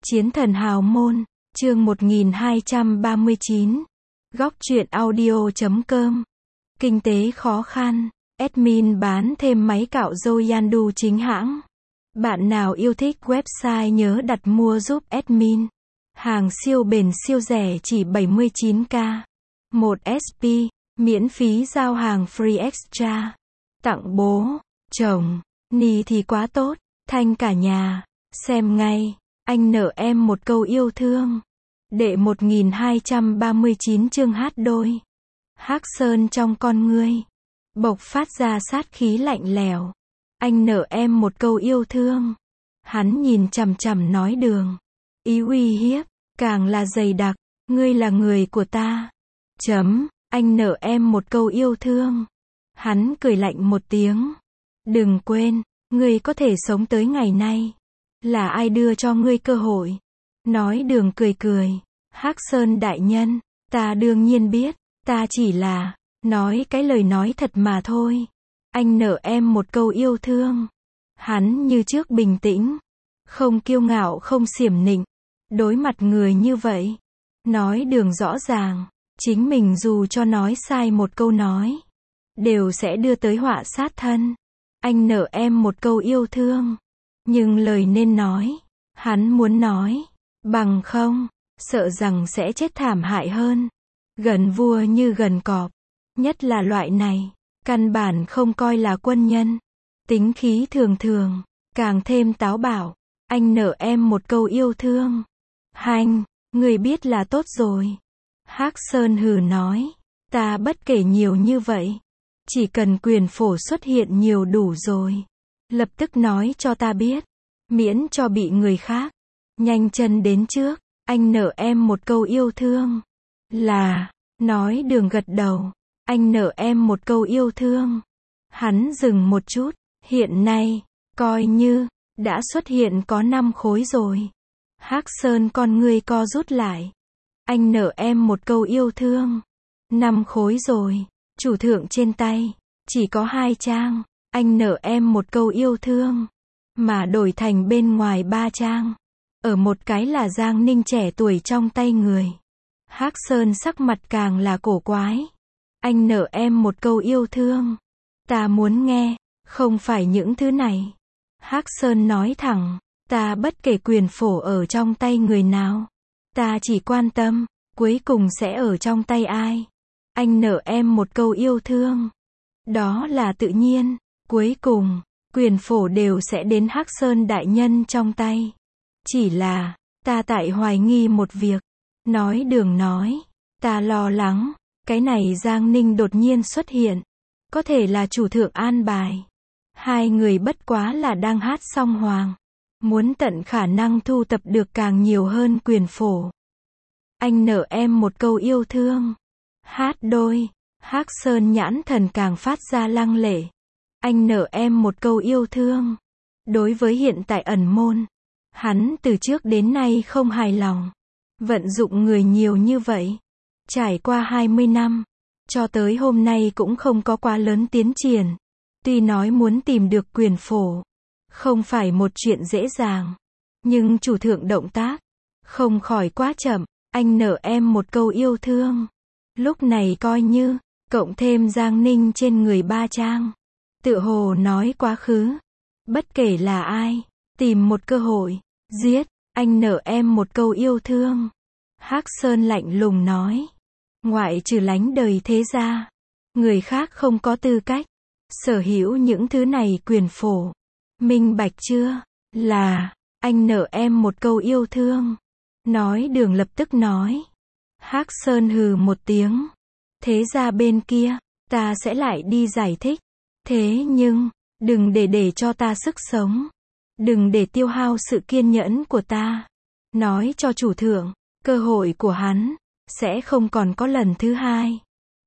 Chiến thần hào môn, chương 1239. Góc truyện audio.com. Kinh tế khó khăn, admin bán thêm máy cạo râu Yandu chính hãng. Bạn nào yêu thích website nhớ đặt mua giúp admin. Hàng siêu bền siêu rẻ chỉ 79k. 1 SP, miễn phí giao hàng free extra. Tặng bố, chồng, ni thì quá tốt, thanh cả nhà. Xem ngay, anh nợ em một câu yêu thương. Đệ 1239 chương hát đôi. Hắc sơn trong con ngươi bộc phát ra sát khí lạnh lẽo. Anh nợ em một câu yêu thương. Hắn nhìn chằm chằm nói Đường. Ý uy hiếp càng là dày đặc. Ngươi là người của ta. Anh nợ em một câu yêu thương. Hắn cười lạnh một tiếng. Đừng quên, ngươi có thể sống tới ngày nay. Là ai đưa cho ngươi cơ hội? Nói Đường cười cười. Hắc Sơn đại nhân, ta đương nhiên biết, ta chỉ là nói cái lời nói thật mà thôi. Anh nợ em một câu yêu thương. Hắn như trước bình tĩnh, không kiêu ngạo không xiểm nịnh. Đối mặt người như vậy, nói Đường rõ ràng, chính mình dù cho nói sai một câu nói, đều sẽ đưa tới họa sát thân. Anh nợ em một câu yêu thương, nhưng lời nên nói, hắn muốn nói, bằng không, sợ rằng sẽ chết thảm hại hơn. Gần vua như gần cọp, nhất là loại này, căn bản không coi là quân nhân. Tính khí thường thường, càng thêm táo bạo. Anh nợ em một câu yêu thương. Hành, người biết là tốt rồi. Hắc Sơn hừ nói, ta bất kể nhiều như vậy. Chỉ cần quyền phổ xuất hiện nhiều đủ rồi. Lập tức nói cho ta biết, miễn cho bị người khác nhanh chân đến trước. Anh nợ em một câu yêu thương. Là, nói Đường gật đầu. Anh nợ em một câu yêu thương. Hắn dừng một chút. Hiện nay, coi như đã xuất hiện có 5 khối rồi. Hắc Sơn con ngươi co rút lại. Anh nợ em một câu yêu thương. 5 khối rồi. Chủ thượng trên tay chỉ có 2 trang. Anh nợ em một câu yêu thương. Mà đổi thành bên ngoài 3 trang. Ở một cái là Giang Ninh trẻ tuổi trong tay người. Hắc Sơn sắc mặt càng là cổ quái. Anh nợ em một câu yêu thương. Ta muốn nghe, không phải những thứ này. Hắc Sơn nói thẳng, ta bất kể quyền phổ ở trong tay người nào. Ta chỉ quan tâm, cuối cùng sẽ ở trong tay ai. Anh nợ em một câu yêu thương. Đó là tự nhiên, cuối cùng, quyền phổ đều sẽ đến Hắc Sơn đại nhân trong tay. Chỉ là, ta tại hoài nghi một việc. Nói Đường nói, ta lo lắng, cái này Giang Ninh đột nhiên xuất hiện. Có thể là chủ thượng an bài. Hai người bất quá là đang hát song hoàng. Muốn tận khả năng thu tập được càng nhiều hơn quyền phổ. Anh nợ em một câu yêu thương. Hát đôi. Hắc Sơn nhãn thần càng phát ra lăng lệ. Anh nợ em một câu yêu thương. Đối với hiện tại ẩn môn, hắn từ trước đến nay không hài lòng. Vận dụng người nhiều như vậy. Trải qua 20 năm. Cho tới hôm nay cũng không có quá lớn tiến triển. Tuy nói muốn tìm được quyền phổ. Không phải một chuyện dễ dàng. Nhưng chủ thượng động tác. Không khỏi quá chậm. Anh nợ em một câu yêu thương. Lúc này coi như. Cộng thêm Giang Ninh trên người 3 trang. Tựa hồ nói quá khứ. Bất kể là ai. Tìm một cơ hội. Giết. Anh nợ em một câu yêu thương. Hắc Sơn lạnh lùng nói. Ngoại trừ lánh đời thế gia. Người khác không có tư cách. Sở hữu những thứ này quyền phổ. Minh bạch chưa? Là. Anh nợ em một câu yêu thương. Nói Đường lập tức nói. Hắc Sơn hừ một tiếng. Thế ra bên kia, ta sẽ lại đi giải thích. Thế nhưng, đừng để cho ta sức sống. Đừng để tiêu hao sự kiên nhẫn của ta. Nói cho chủ thượng, cơ hội của hắn sẽ không còn có lần thứ hai.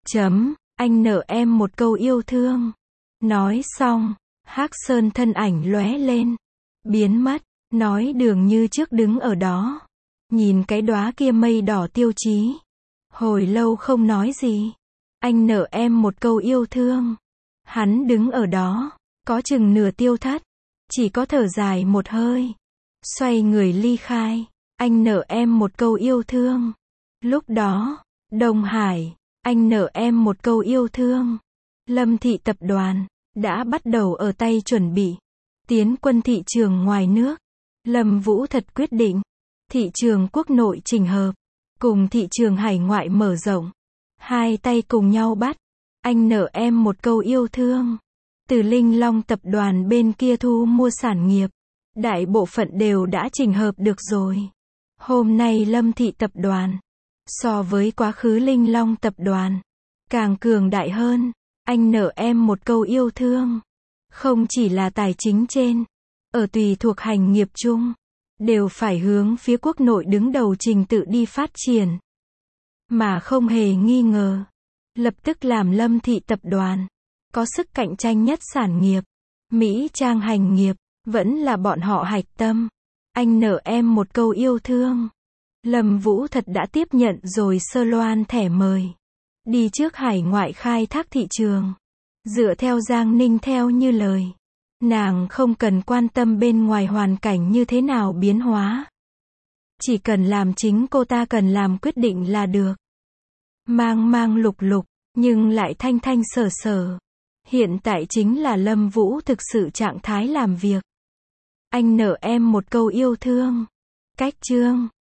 Anh nợ em một câu yêu thương. Nói xong, Hắc Sơn thân ảnh lóe lên, biến mất. Nói Đường như trước đứng ở đó, nhìn cái đóa kia mây đỏ tiêu chí. Hồi lâu không nói gì. Anh nợ em một câu yêu thương. Hắn đứng ở đó, có chừng nửa tiêu thất. Chỉ có thở dài một hơi. Xoay người ly khai. anh nợ em một câu yêu thương. Lúc đó, Đông Hải, anh nợ em một câu yêu thương. Lâm Thị tập đoàn đã bắt đầu ở tay chuẩn bị tiến quân thị trường ngoài nước. Lâm Vũ Thật quyết định thị trường quốc nội chỉnh hợp cùng thị trường hải ngoại mở rộng. Hai tay cùng nhau bắt. Anh nợ em một câu yêu thương. Từ Linh Long tập đoàn bên kia thu mua sản nghiệp, đại bộ phận đều đã chỉnh hợp được rồi. Hôm nay Lâm Thị tập đoàn so với quá khứ Linh Long tập đoàn càng cường đại hơn. Anh nợ em một câu yêu thương. Không chỉ là tài chính trên, ở tùy thuộc hành nghiệp chung, đều phải hướng phía quốc nội đứng đầu trình tự đi phát triển. Mà không hề nghi ngờ, lập tức làm Lâm Thị tập đoàn có sức cạnh tranh nhất sản nghiệp. Mỹ Trang hành nghiệp vẫn là bọn họ hạch tâm. Anh nợ em một câu yêu thương. Lâm Vũ Thật đã tiếp nhận rồi sơ loan thẻ mời, đi trước hải ngoại khai thác thị trường. Dựa theo Giang Ninh theo như lời, nàng không cần quan tâm bên ngoài hoàn cảnh như thế nào biến hóa, chỉ cần làm chính cô ta cần làm quyết định là được. Mang mang lục lục, nhưng lại thanh thanh sở sở. Hiện tại chính là Lâm Vũ thực sự trạng thái làm việc. Anh nợ em một câu yêu thương. Cách chương